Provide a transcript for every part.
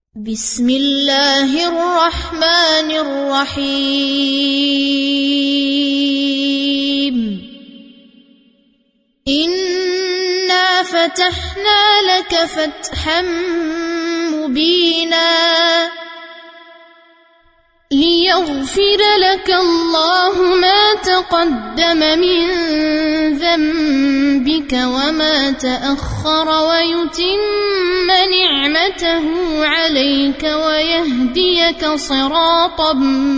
بسم الله الرحمن الرحيم إنا فتحنا لك فتحا مبينا ليغفر لك الله ما تقدم من ذنبك وما تأخر ويتم نعمته عليك ويهديك صراطا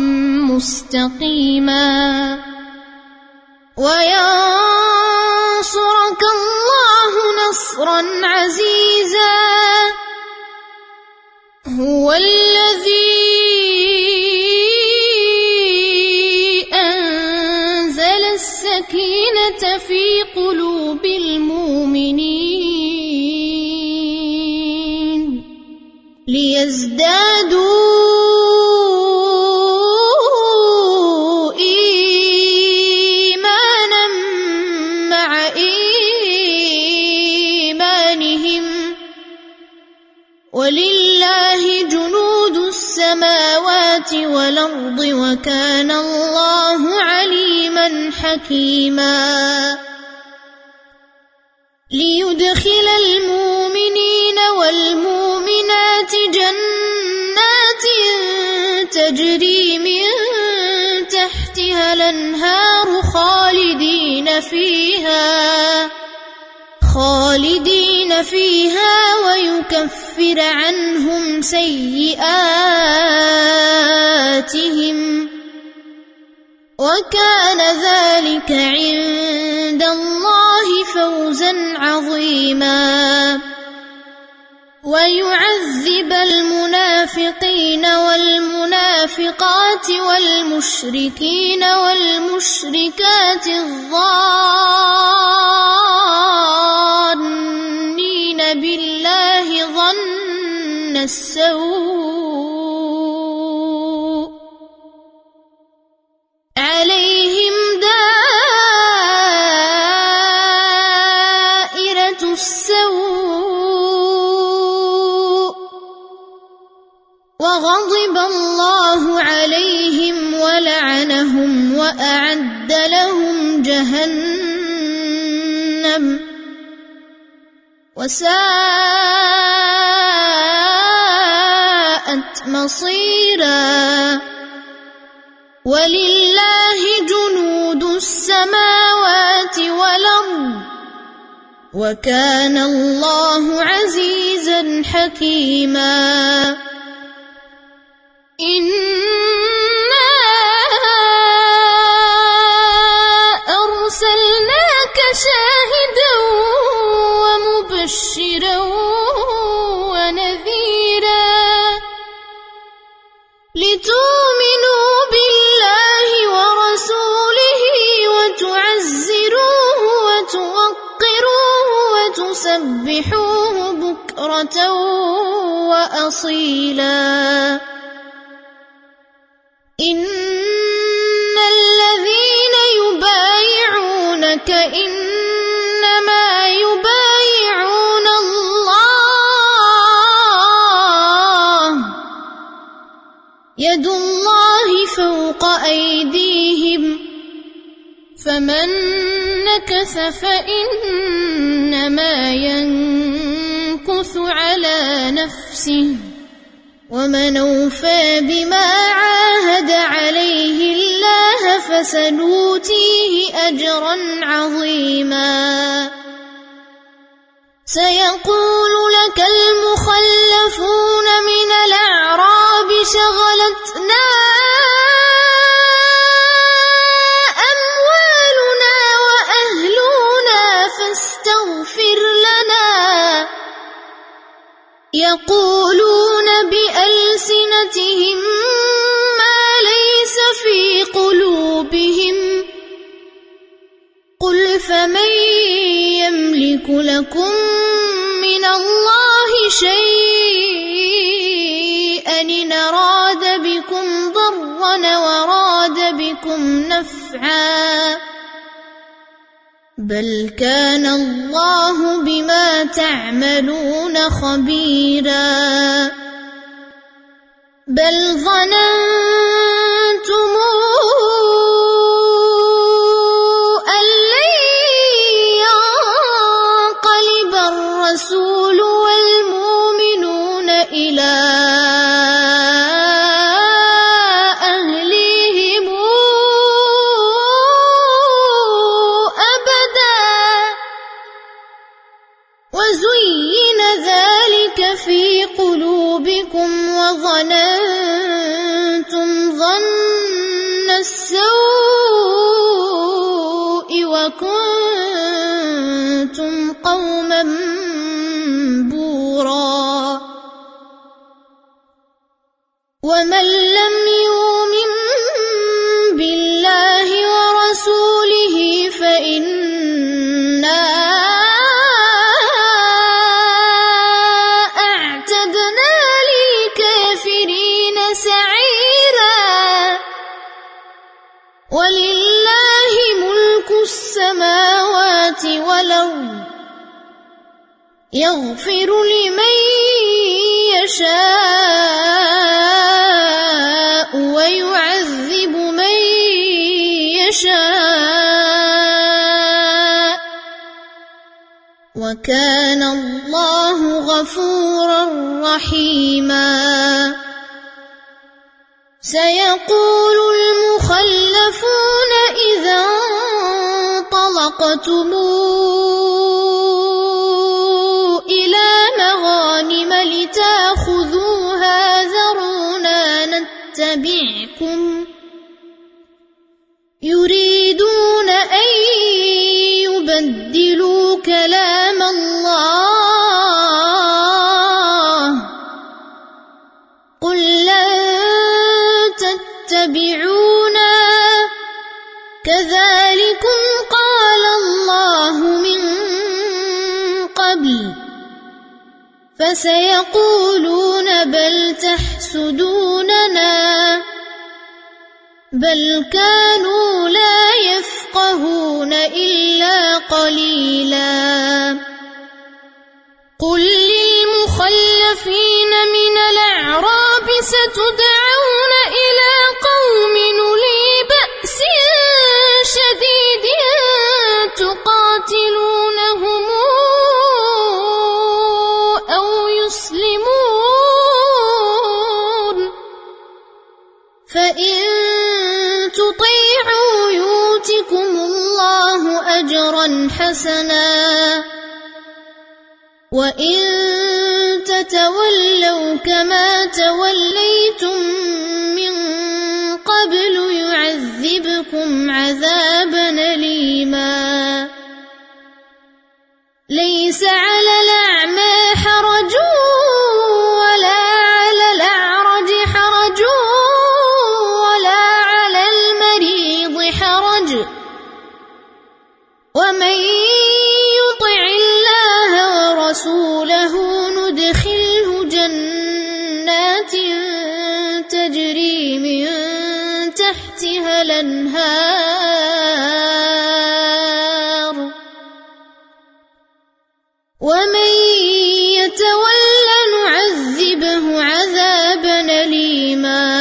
مستقيما وينصرك الله نصرا عزيزا هو الذي السكينة في قلوب المؤمنين ليزدادوا إيمانا مع إيمانهم ولله جنود السماوات والأرض وكان الله عليما حكيما ليدخل المؤمنين والمؤمنات جنات تجري من تحتها الأنهار خالدين فيها ويكفر عنهم سيئاتهم وكان ذلك عند الله فوزا عظيما ويعذب المنافقين والمنافقات والمشركين والمشركات الظانين بالله ظن السوء عليهم دائرة السوء وغضب الله عليهم ولعنهم وأعد لهم جهنم وساءت مصيرا ولله جنود السماوات والأرض وكان الله عزيزا حكيما إنا أرسلناك شاهدا ومبشرا ونذيرا لتؤمنوا بالله ورسوله وتعزروه وتوقروه وتسبحوه بكرة وأصيلا إن الذين يبايعونك إنما يبايعون الله يد الله فوق أيديهم فمن نكث فإنما ينكث على نفسه ومن أوفى بما عاهد عليه الله فسنؤتيه أجرا عظيما سيقول لك المخلفون من الأعراب شغلتنا أموالنا وأهلنا فاستغفر لنا يقولون بألسنتهم ما ليس في قلوبهم قل فمن يملك لكم من الله شيئا إن أراد بكم ضرا وراد بكم نفعا بل كان الله بما تعملون خبيرا بل ظننتم أن لن ينقلب الرسول والمؤمنون إلى أهليهم أبدا وزين ذلك في قلوبكم وظننتم ظن السوء وكنتم قوما بورا ومن لم يؤمن بالله ورسوله فإنا أعتدنا للكافرين سعيرا ولله ملك السماوات والأرض يغفر لمن يشاء ويعذب من يشاء وكان الله غفورا رحيما سيقول المخلفون إذا انطلقتم إلى مغانم لتأخذوها ذرونا نتبعكم يريدون أن يبدلوا كلام الله قل لن تتبعونا كذلكم قال الله من قبل فسيقولون بل تحسدوننا بل كانوا لا يفقهون إلا قليلا قل للمخلفين من الأعراب ستدعون إلى قوم أولي بأس شديد تقاتلونهم أو يسلمون فإن تطيعوا يؤتكم الله أجرا حسنا وإن تتولوا كما توليتم من قبل يعذبكم عذابا أليما ليس على الأعمى حرج ولا على الأعرج حرج ولا على المريض حرج ومن يطع الله ورسوله ندخله جنات تجري من تحتها الأنهار ومن يتول نعذبه عذابا أليما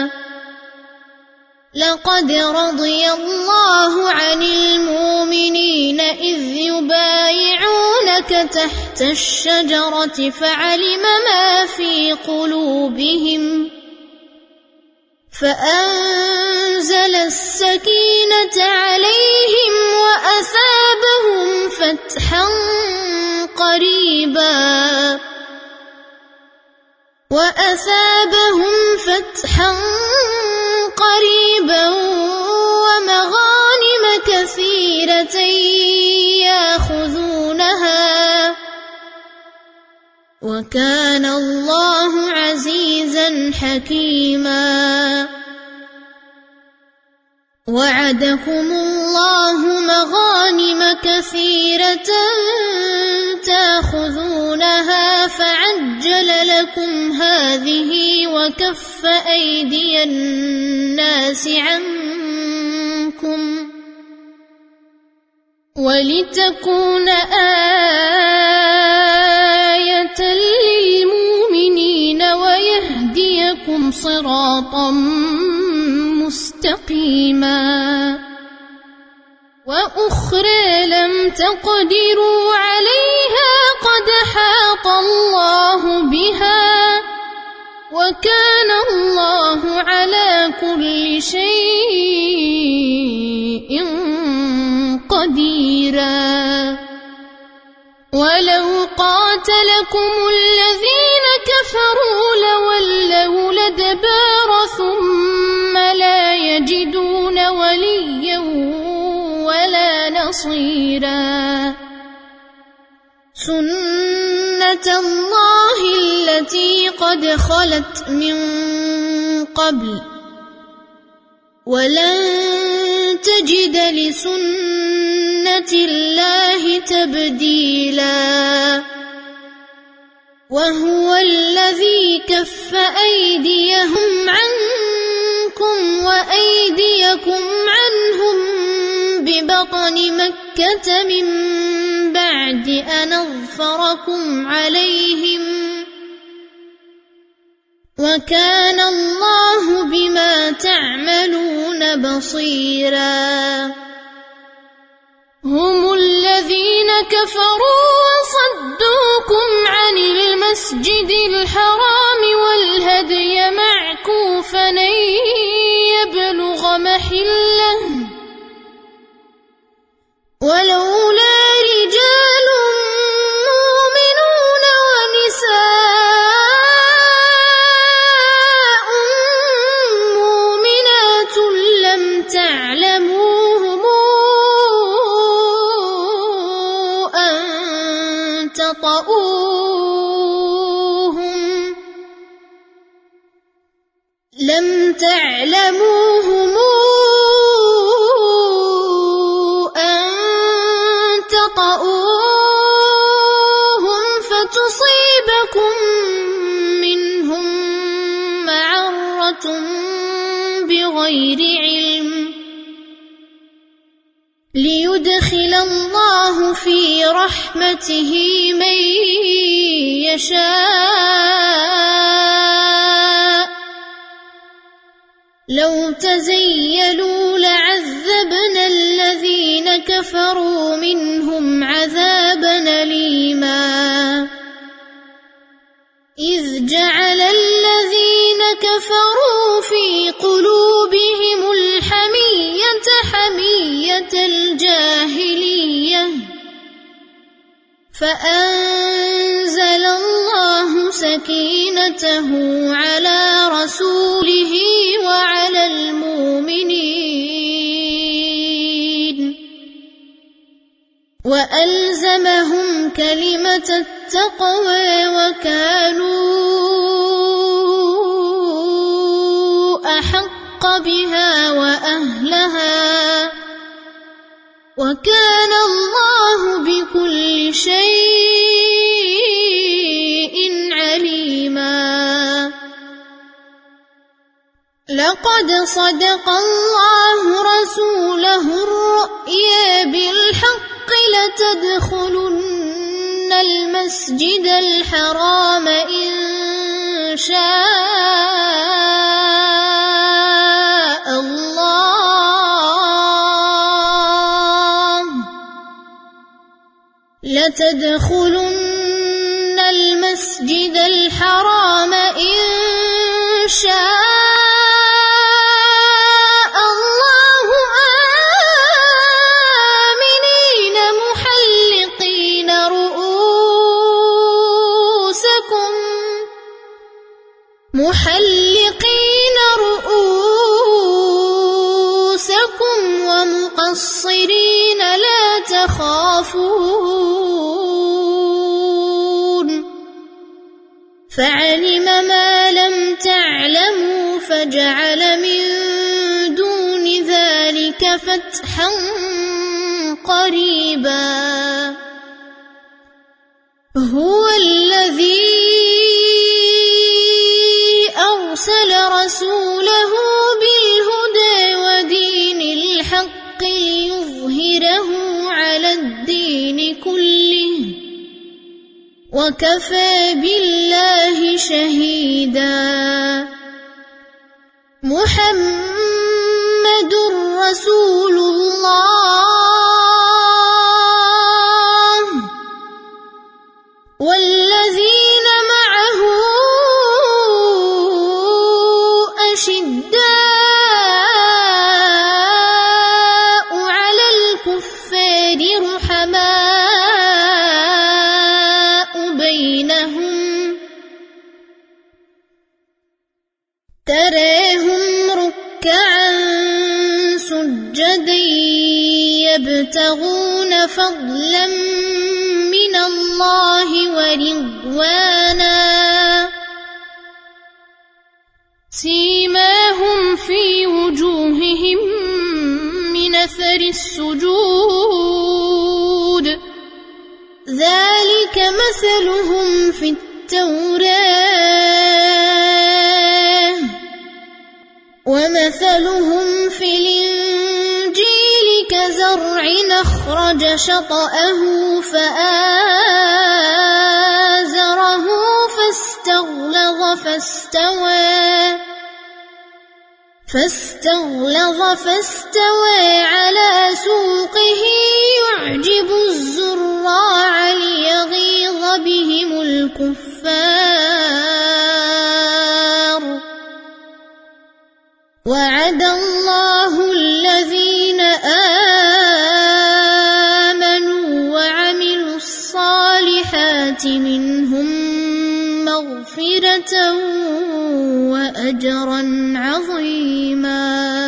لقد رضي الله عن المؤمنين إذ يبايعونك تحت الشجرة فعلم ما في قلوبهم فأنزل السكينة عليهم وأثابهم فتحا قريبا ومغانم كثيرة يأخذونها وكان الله عزيزا حكيما وعدكم الله مغانم كثيرة تأخذونها فعجل لكم هذه وكف أيدي الناس عنكم ولتكون آية للمؤمنين ويهديكم ويهديكم صراطا مستقيما وأخرى لم تقدروا عليها قد حاط الله بها وكان الله على كل شيء قديرا ولو قاتلكم الذين كفروا لولوا الأدبار ثم لا يجدون وليا ولا نصيرا سنة الله التي قد خلت من قبل ولن تجد لسنة الله تبديلا وهو الذي كف أيديهم عنكم وأيديكم عنهم ببطن مكة من بعد أن أظفركم عليهم وكان الله بما تعملون بصيرا هم الذين كفروا وصدوكم عن المسجد الحرام والهدي معكوفا أن يبلغ محله ولولا رجال مؤمنون ونساء مؤمنات لم تعلموهم أن تطؤوهم فتصيبكم منهم معرة بغير علم ليدخل الله في رحمته من يشاء لو تزيلوا لعذبنا الذين كفروا منهم عذابا أليما إذ جعل الذين كفروا في قلوبهم الحمية حمية الجاهلية فأنزل الله سكينته على رسوله وعلى المؤمنين وألزمهم كلمة التقوى وكانوا أحق بها وأهلها وكان الله بكل شيء عليما لقد صدق الله رسوله الرؤيا بالحق لتدخلن المسجد الحرام إن شاء الله لتدخلن المسجد الحرام إن شاء الله آمنين محلقين رؤوسكم ومقصرين لا تخافون فعلم ما لم تعلموا فجعل من دون ذلك فتحا قريبا هو الذي أرسل رسوله بالهدى ودين الحق ليظهره على الدين كله وكفى بالله شهيدا محمد رسول الله والذين معه أشداء على الكفار رحماء بينهم تراهم ركعا سجدا يبتغون فضلا من الله ورضوانا سيماهم في وجوههم من أثر السجود ذلك مثلهم في التوراة ومثلهم في الإنجيل كزرع أخرج شطأه فآزره فاستغلظ على سوقه يعجب الزراع ليغيظ بهم الكفار وعد الله الذين آمنوا وعملوا الصالحات منهم مغفرة وأجرا عظيما.